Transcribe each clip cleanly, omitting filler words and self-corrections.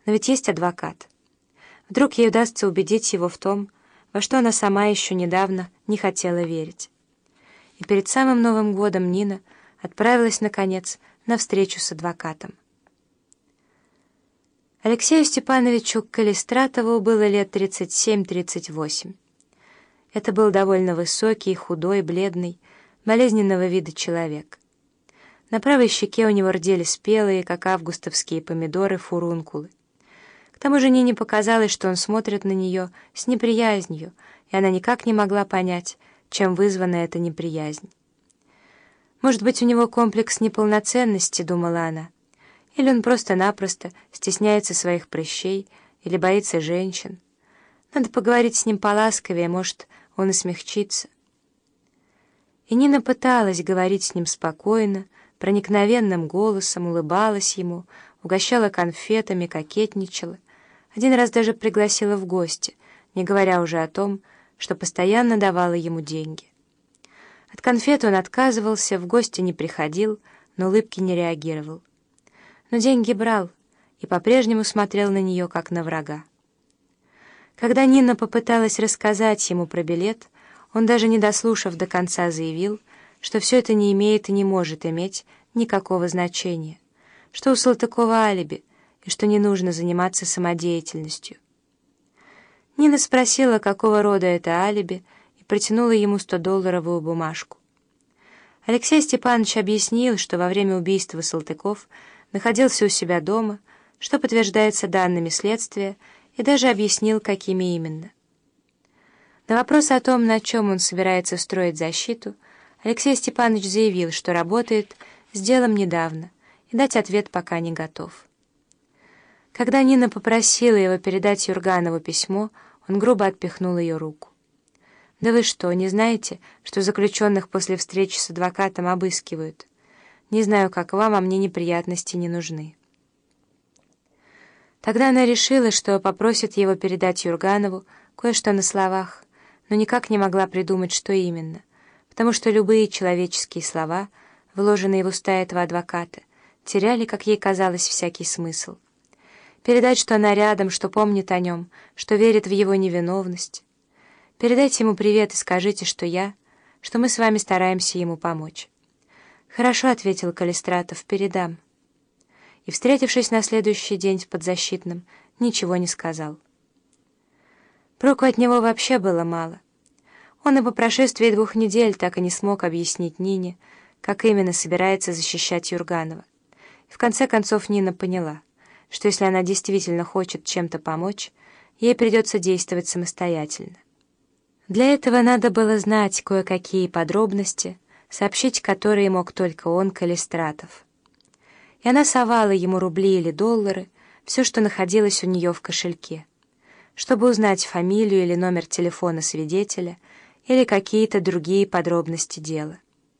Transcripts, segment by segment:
Но ведь есть адвокат. Вдруг ей удастся убедить его в том, во что она сама еще недавно не хотела верить. И перед самым Новым годом Нина отправилась, наконец, на встречу с адвокатом. Алексею Степановичу Калистратову было лет 37-38. Это был довольно высокий, худой, бледный, болезненного вида человек. На правой щеке у него рдели спелые, как августовские помидоры, фурункулы. К тому же Нине показалось, что он смотрит на нее с неприязнью, и она никак не могла понять, чем вызвана эта неприязнь. «Может быть, у него комплекс неполноценности», — думала она, «или он просто-напросто стесняется своих прыщей или боится женщин. Надо поговорить с ним поласковее, может, он и смягчится». И Нина пыталась говорить с ним спокойно, проникновенным голосом, улыбалась ему, угощала конфетами, кокетничала. Один раз даже пригласила в гости, не говоря уже о том, что постоянно давала ему деньги. От конфет он отказывался, в гости не приходил, на улыбки не реагировал. Но деньги брал и по-прежнему смотрел на нее, как на врага. Когда Нина попыталась рассказать ему про билет, он, даже не дослушав до конца, заявил, что все это не имеет и не может иметь никакого значения, что у Салтыкова алиби, и что не нужно заниматься самодеятельностью. Нина спросила, какого рода это алиби, и протянула ему 100-долларовую бумажку. Алексей Степанович объяснил, что во время убийства Салтыков находился у себя дома, что подтверждается данными следствия, и даже объяснил, какими именно. На вопрос о том, на чем он собирается строить защиту, Алексей Степанович заявил, что работает с делом недавно, и дать ответ пока не готов. Когда Нина попросила его передать Юрганову письмо, он грубо отпихнул ее руку. «Да вы что, не знаете, что заключенных после встречи с адвокатом обыскивают? Не знаю, как вам, а мне неприятности не нужны». Тогда она решила, что попросит его передать Юрганову кое-что на словах, но никак не могла придумать, что именно, потому что любые человеческие слова, вложенные в уста этого адвоката, теряли, как ей казалось, всякий смысл. Передать, что она рядом, что помнит о нем, что верит в его невиновность. Передайте ему привет и скажите, что мы с вами стараемся ему помочь. «Хорошо», — ответил Калистратов, — «передам». И, встретившись на следующий день с подзащитным, ничего не сказал. Проку от него вообще было мало. Он и по прошествии 2 недель так и не смог объяснить Нине, как именно собирается защищать Юрганова. И в конце концов Нина поняла, что если она действительно хочет чем-то помочь, ей придется действовать самостоятельно. Для этого надо было знать кое-какие подробности, сообщить которые мог только он, Калистратов. И она совала ему рубли или доллары, все, что находилось у нее в кошельке, чтобы узнать фамилию или номер телефона свидетеля или какие-то другие подробности дела.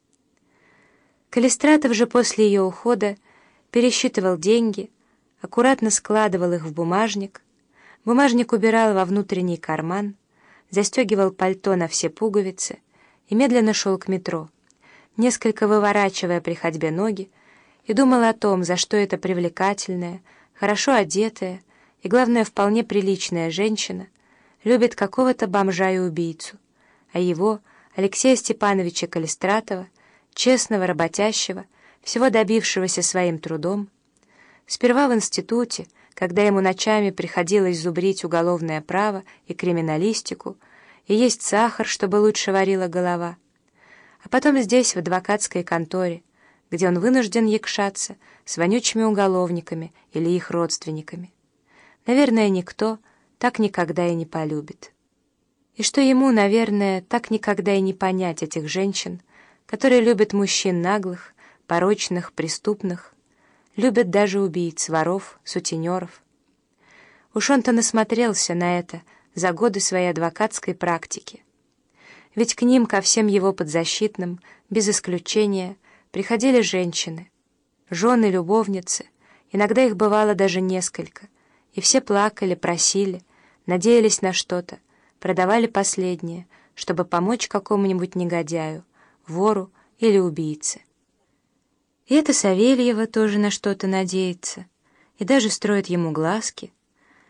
Калистратов же после ее ухода пересчитывал деньги, аккуратно складывал их в бумажник убирал во внутренний карман, застегивал пальто на все пуговицы и медленно шел к метро, несколько выворачивая при ходьбе ноги, и думал о том, за что эта привлекательная, хорошо одетая и, главное, вполне приличная женщина любит какого-то бомжа и убийцу, а его, Алексея Степановича Калистратова, честного, работящего, всего добившегося своим трудом, сперва в институте, когда ему ночами приходилось зубрить уголовное право и криминалистику, и есть сахар, чтобы лучше варила голова, а потом здесь, в адвокатской конторе, где он вынужден якшаться с вонючими уголовниками или их родственниками. Наверное, никто так никогда и не полюбит. И что ему, наверное, так никогда и не понять этих женщин, которые любят мужчин наглых, порочных, преступных, любят даже убийц, воров, сутенеров. Уж он-то насмотрелся на это за годы своей адвокатской практики. Ведь к ним, ко всем его подзащитным, без исключения, приходили женщины, жены, любовницы, иногда их бывало даже несколько, и все плакали, просили, надеялись на что-то, продавали последнее, чтобы помочь какому-нибудь негодяю, вору или убийце. И эта Савельева тоже на что-то надеется, и даже строит ему глазки.